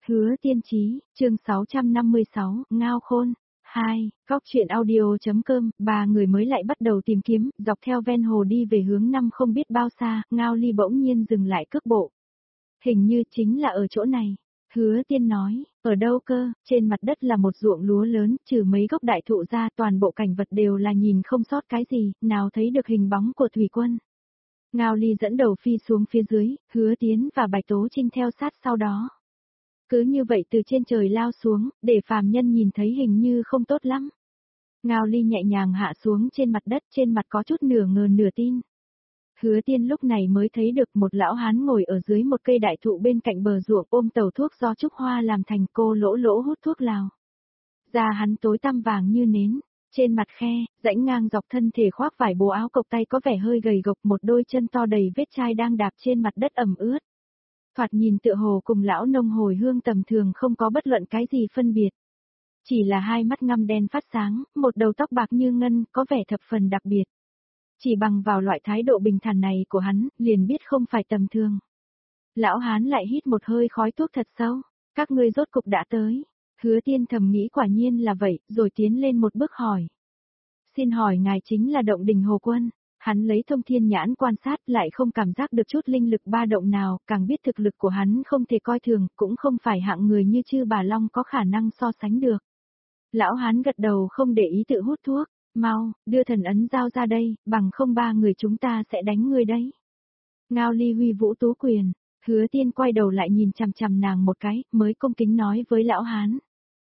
Hứa Tiên Chí, chương 656, Ngao Khôn. 2, Góc truyện audio.com, ba người mới lại bắt đầu tìm kiếm, dọc theo ven hồ đi về hướng năm không biết bao xa, Ngao Ly bỗng nhiên dừng lại cước bộ. Hình như chính là ở chỗ này. Hứa Tiên nói, ở đâu cơ, trên mặt đất là một ruộng lúa lớn, trừ mấy gốc đại thụ ra toàn bộ cảnh vật đều là nhìn không sót cái gì, nào thấy được hình bóng của thủy quân. Ngao Ly dẫn đầu phi xuống phía dưới, Hứa Tiến và Bạch Tố Trinh theo sát sau đó. Cứ như vậy từ trên trời lao xuống, để phàm nhân nhìn thấy hình như không tốt lắm. Ngao Ly nhẹ nhàng hạ xuống trên mặt đất, trên mặt có chút nửa ngờ nửa tin. Hứa Tiên lúc này mới thấy được một lão hán ngồi ở dưới một cây đại thụ bên cạnh bờ ruộng ôm tàu thuốc do trúc hoa làm thành, cô lỗ lỗ hút thuốc lào. Da hắn tối tăm vàng như nến, trên mặt khe, rãnh ngang dọc thân thể khoác vải bố áo cộc tay có vẻ hơi gầy gộc, một đôi chân to đầy vết chai đang đạp trên mặt đất ẩm ướt. Thoạt nhìn tựa hồ cùng lão nông hồi hương tầm thường không có bất luận cái gì phân biệt. Chỉ là hai mắt ngăm đen phát sáng, một đầu tóc bạc như ngân, có vẻ thập phần đặc biệt. Chỉ bằng vào loại thái độ bình thản này của hắn, liền biết không phải tầm thường. Lão hán lại hít một hơi khói thuốc thật sâu, các ngươi rốt cục đã tới. Hứa Tiên thầm nghĩ quả nhiên là vậy, rồi tiến lên một bước hỏi. Xin hỏi ngài chính là Động Đình Hồ Quân. Hắn lấy thông thiên nhãn quan sát lại không cảm giác được chút linh lực ba động nào, càng biết thực lực của hắn không thể coi thường, cũng không phải hạng người như Chư Bà Long có khả năng so sánh được. Lão hán gật đầu không để ý tự hút thuốc, mau, đưa thần ấn giao ra đây, bằng không ba người chúng ta sẽ đánh ngươi đấy. Ngao Ly huy vũ tú quyền, Hứa Tiên quay đầu lại nhìn chằm chằm nàng một cái, mới cung kính nói với lão hán.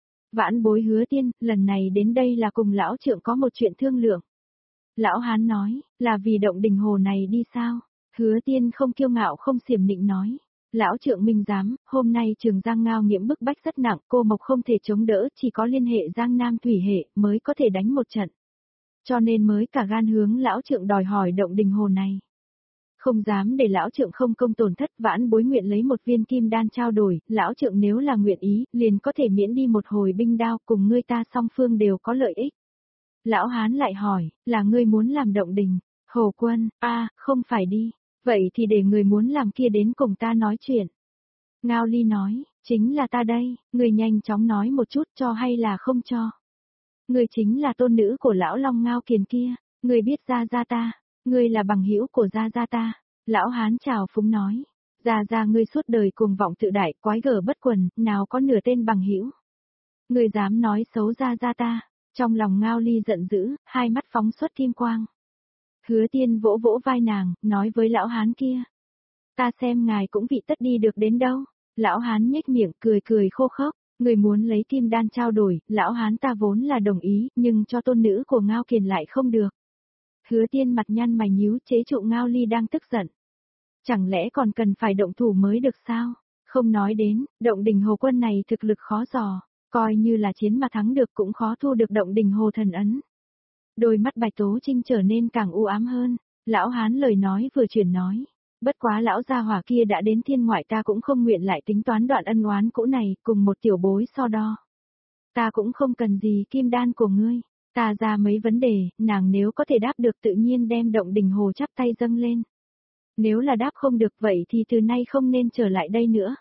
Vãn bối Hứa Tiên, lần này đến đây là cùng lão trượng có một chuyện thương lượng. Lão hán nói, là vì Động Đình Hồ này đi sao? Hứa Tiên không kiêu ngạo không xiểm nịnh nói. Lão trượng minh giám, hôm nay Trường Giang Ngao Nghiễm bức bách rất nặng, cô Mộc không thể chống đỡ, chỉ có liên hệ Giang Nam thủy hệ mới có thể đánh một trận. Cho nên mới cả gan hướng lão trượng đòi hỏi Động Đình Hồ này. Không dám để lão trượng không công tổn thất, vãn bối nguyện lấy một viên kim đan trao đổi, lão trượng nếu là nguyện ý, liền có thể miễn đi một hồi binh đao, cùng ngươi ta song phương đều có lợi ích. Lão hán lại hỏi, là ngươi muốn làm Động Đình, Hồ Quân, không phải đi, vậy thì để người muốn làm kia đến cùng ta nói chuyện. Ngao Ly nói, chính là ta đây, ngươi nhanh chóng nói một chút cho hay là không cho. Ngươi chính là tôn nữ của lão Long Ngao Kiền kia, ngươi biết Gia Gia ta, ngươi là bằng hữu của Gia Gia ta. Lão hán chào phúng nói, Gia Gia ngươi suốt đời cuồng vọng tự đại, quái gở bất quần, nào có nửa tên bằng hữu. Ngươi dám nói xấu Gia Gia ta. Trong lòng Ngao Ly giận dữ, hai mắt phóng xuất kim quang. Hứa Tiên vỗ vỗ vai nàng, nói với lão hán kia. Ta xem ngài cũng vị tất đi được đến đâu. Lão hán nhếch miệng cười cười khô khốc, người muốn lấy kim đan trao đổi, lão hán ta vốn là đồng ý, nhưng cho tôn nữ của Ngao Kiền lại không được. Hứa Tiên mặt nhăn mày nhíu chế trụ Ngao Ly đang tức giận. Chẳng lẽ còn cần phải động thủ mới được sao? Không nói đến, Động Đình Hồ Quân này thực lực khó dò. Coi như là chiến mà thắng được cũng khó thu được Động Đình Hồ thần ấn. Đôi mắt Bạch Tố Trinh trở nên càng u ám hơn, lão hán lời nói vừa chuyển nói. Bất quá lão gia hỏa kia đã đến thiên ngoại ta cũng không nguyện lại tính toán đoạn ân oán cũ này cùng một tiểu bối so đo. Ta cũng không cần gì kim đan của ngươi, ta ra mấy vấn đề, nàng nếu có thể đáp được tự nhiên đem Động Đình Hồ chắp tay dâng lên. Nếu là đáp không được vậy thì từ nay không nên trở lại đây nữa.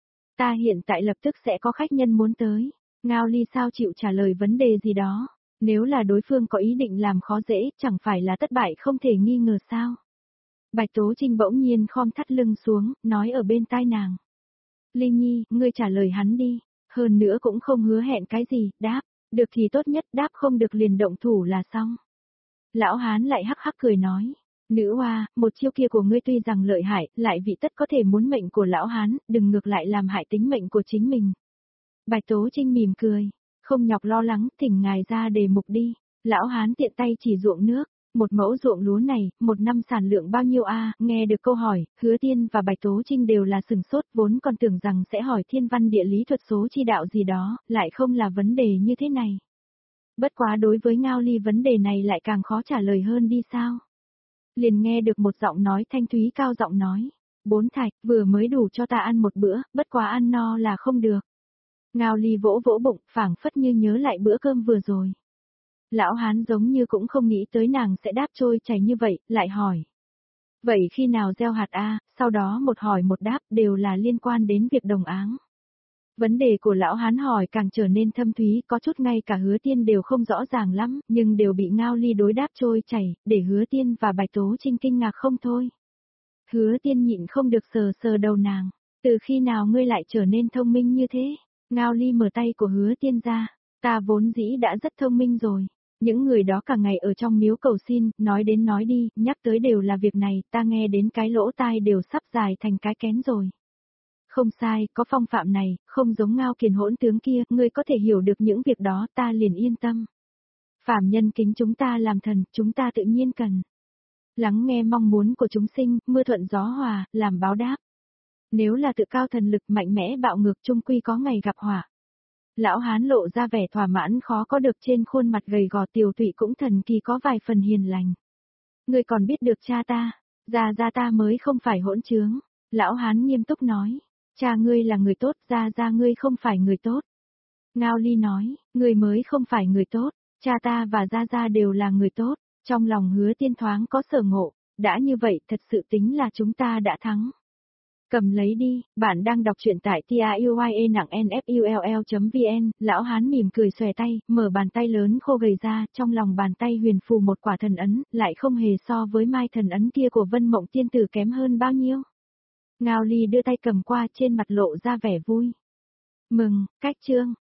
Ta hiện tại lập tức sẽ có khách nhân muốn tới. Ngao Ly sao chịu trả lời vấn đề gì đó. Nếu là đối phương có ý định làm khó dễ, chẳng phải là thất bại không thể nghi ngờ sao. Bạch Tố Trinh bỗng nhiên khom thắt lưng xuống, nói ở bên tai nàng. Ly Nhi, ngươi trả lời hắn đi. Hơn nữa cũng không hứa hẹn cái gì, đáp. Được thì tốt nhất, đáp không được liền động thủ là xong. Lão hán lại hắc hắc cười nói. Nữ hoa, một chiêu kia của ngươi tuy rằng lợi hại, lại vị tất có thể muốn mệnh của lão hán, đừng ngược lại làm hại tính mệnh của chính mình. Bạch Tố Trinh mỉm cười, không nhọc lo lắng, thỉnh ngài ra đề mục đi. Lão hán tiện tay chỉ ruộng nước, một mẫu ruộng lúa này, một năm sản lượng bao nhiêu nghe được câu hỏi, Hứa Tiên và Bạch Tố Trinh đều là sừng sốt, vốn còn tưởng rằng sẽ hỏi thiên văn địa lý thuật số chi đạo gì đó, lại không là vấn đề như thế này. Bất quá đối với Ngao Ly vấn đề này lại càng khó trả lời hơn đi sao. Liền nghe được một giọng nói thanh thúy cao giọng nói, 4 thạch, vừa mới đủ cho ta ăn một bữa, bất quá ăn no là không được. Ngao Ly vỗ vỗ bụng, phảng phất như nhớ lại bữa cơm vừa rồi. Lão hán giống như cũng không nghĩ tới nàng sẽ đáp trôi chảy như vậy, lại hỏi. Vậy khi nào gieo hạt sau đó một hỏi một đáp đều là liên quan đến việc đồng áng. Vấn đề của lão hán hỏi càng trở nên thâm thúy, có chút ngay cả Hứa Tiên đều không rõ ràng lắm, nhưng đều bị Ngao Ly đối đáp trôi chảy, để Hứa Tiên và Bạch Tố Trinh kinh ngạc không thôi. Hứa Tiên nhịn không được sờ sờ đầu nàng, từ khi nào ngươi lại trở nên thông minh như thế? Ngao Ly mở tay của Hứa Tiên ra, ta vốn dĩ đã rất thông minh rồi. Những người đó cả ngày ở trong miếu cầu xin, nói đến nói đi, nhắc tới đều là việc này, ta nghe đến cái lỗ tai đều sắp dài thành cái kén rồi. Không sai, có phong phạm này, không giống Ngao Kiền hỗn tướng kia, ngươi có thể hiểu được những việc đó, ta liền yên tâm. Phạm nhân kính chúng ta làm thần, chúng ta tự nhiên cần lắng nghe mong muốn của chúng sinh, mưa thuận gió hòa, làm báo đáp. Nếu là tự cao thần lực mạnh mẽ bạo ngược chung quy có ngày gặp họa. Lão hán lộ ra vẻ thỏa mãn khó có được trên khuôn mặt gầy gò Tiểu Tụy cũng thần kỳ có vài phần hiền lành. Ngươi còn biết được cha ta, gia ta mới không phải hỗn trướng. Lão hán nghiêm túc nói, cha ngươi là người tốt, gia ngươi không phải người tốt. Ngao Ly nói, ngươi mới không phải người tốt, cha ta và gia đều là người tốt. Trong lòng Hứa Tiên thoáng có sở ngộ, đã như vậy thật sự tính là chúng ta đã thắng. Cầm lấy đi, bạn đang đọc truyện tại tiuye.nfull.vn, lão hán mỉm cười xòe tay, mở bàn tay lớn khô gầy ra, trong lòng bàn tay huyền phù một quả thần ấn, lại không hề so với mai thần ấn kia của Vân Mộng Tiên Tử kém hơn bao nhiêu. Ngao Ly đưa tay cầm qua trên mặt lộ ra vẻ vui. Mừng, cách chương,